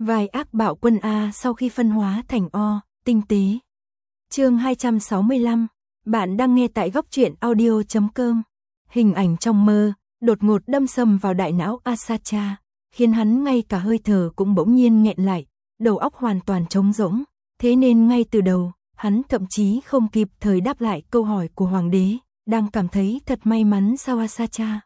Vai ác bạo quân A sau khi phân hóa thành O, tinh tế. Chương 265, bạn đang nghe tại góc truyện audio.com. Hình ảnh trong mơ, đột ngột đâm sầm vào đại não Asacha, khiến hắn ngay cả hơi thở cũng bỗng nhiên nghẹn lại, đầu óc hoàn toàn trống rỗng, thế nên ngay từ đầu, hắn thậm chí không kịp thời đáp lại câu hỏi của hoàng đế, đang cảm thấy thật may mắn sao Asacha?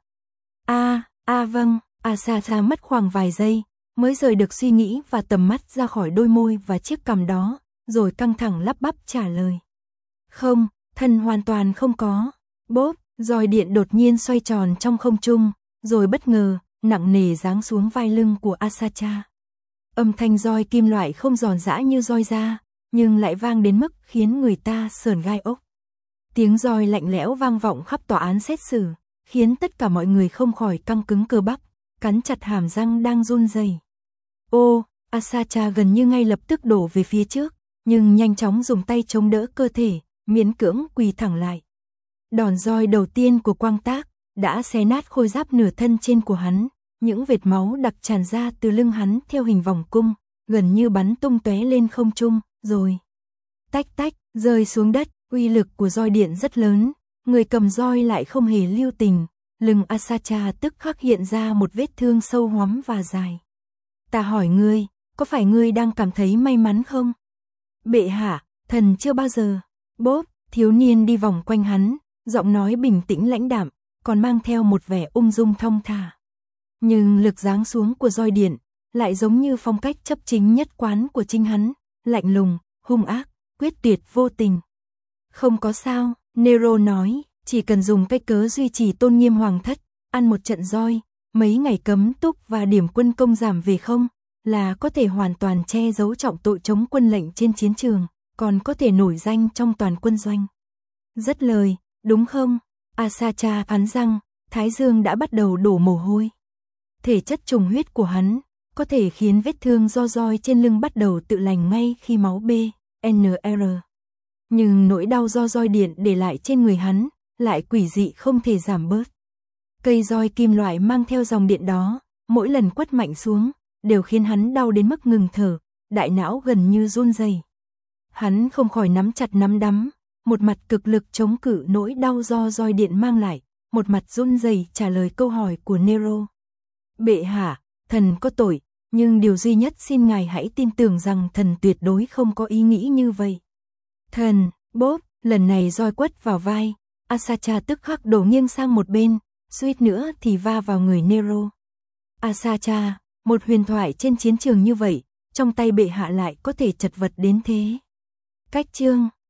Vâng, Asacha mất khoảng vài giây, mới rời được suy nghĩ và tầm mắt ra khỏi đôi môi và chiếc cằm đó, rồi căng thẳng lắp bắp trả lời. Không, thần hoàn toàn không có. Bốp, roi điện đột nhiên xoay tròn trong không trung, rồi bất ngờ, nặng nề giáng xuống vai lưng của Asacha. Âm thanh roi kim loại không giòn giã như roi da, nhưng lại vang đến mức khiến người ta sởn gai ốc. Tiếng roi lạnh lẽo vang vọng khắp tòa án xét xử, khiến tất cả mọi người không khỏi căng cứng cơ bắp, cắn chặt hàm răng đang run rẩy. Asacha gần như ngay lập tức đổ về phía trước, nhưng nhanh chóng dùng tay chống đỡ cơ thể, miễn cưỡng quỳ thẳng lại. Đòn roi đầu tiên của Quang Tác đã xé nát khôi giáp nửa thân trên của hắn, những vệt máu đặc tràn ra từ lưng hắn theo hình vòng cung, gần như bắn tung tóe lên không trung, rồi tách tách rơi xuống đất. Uy lực của roi điện rất lớn, người cầm roi lại không hề lưu tình, lưng Asacha tức khắc hiện ra một vết thương sâu hoắm và dài. Ta hỏi ngươi, có phải ngươi đang cảm thấy may mắn không? Bệ hạ, thần chưa bao giờ. Bốp, thiếu niên đi vòng quanh hắn, giọng nói bình tĩnh lãnh đạm, còn mang theo một vẻ ung dung thong thả. Nhưng lực giáng xuống của roi điện lại giống như phong cách chấp chính nhất quán của chính hắn, lạnh lùng, hung ác, quyết tuyệt vô tình. Không có sao, Nero nói, chỉ cần dùng cái cớ duy trì tôn nghiêm hoàng thất, ăn một trận roi, mấy ngày cấm túc và điểm quân công giảm về không, là có thể hoàn toàn che giấu trọng tội chống quân lệnh trên chiến trường, còn có thể nổi danh trong toàn quân doanh. Rất lời, đúng không? Asacha cắn răng, thái dương đã bắt đầu đổ mồ hôi. Thể chất trùng huyết của hắn có thể khiến vết thương do roi trên lưng bắt đầu tự lành ngay khi máu BNR. Nhưng nỗi đau do roi điện để lại trên người hắn lại quỷ dị không thể giảm bớt. Cây roi kim loại mang theo dòng điện đó, mỗi lần quất mạnh xuống, đều khiến hắn đau đến mức ngừng thở, đại não gần như run rẩy. Hắn không khỏi nắm chặt nắm đấm, một mặt cực lực chống cự nỗi đau do roi điện mang lại, một mặt run rẩy trả lời câu hỏi của Nero. Bệ hạ, thần có tội, nhưng điều duy nhất xin ngài hãy tin tưởng rằng thần tuyệt đối không có ý nghĩ như vậy. Thần, bốp, lần này roi quất vào vai, Asacha tức khắc đổ nghiêng sang một bên, suýt nữa thì va vào người Nero. Asacha, một huyền thoại trên chiến trường như vậy, trong tay bệ hạ lại có thể chật vật đến thế. Cách chương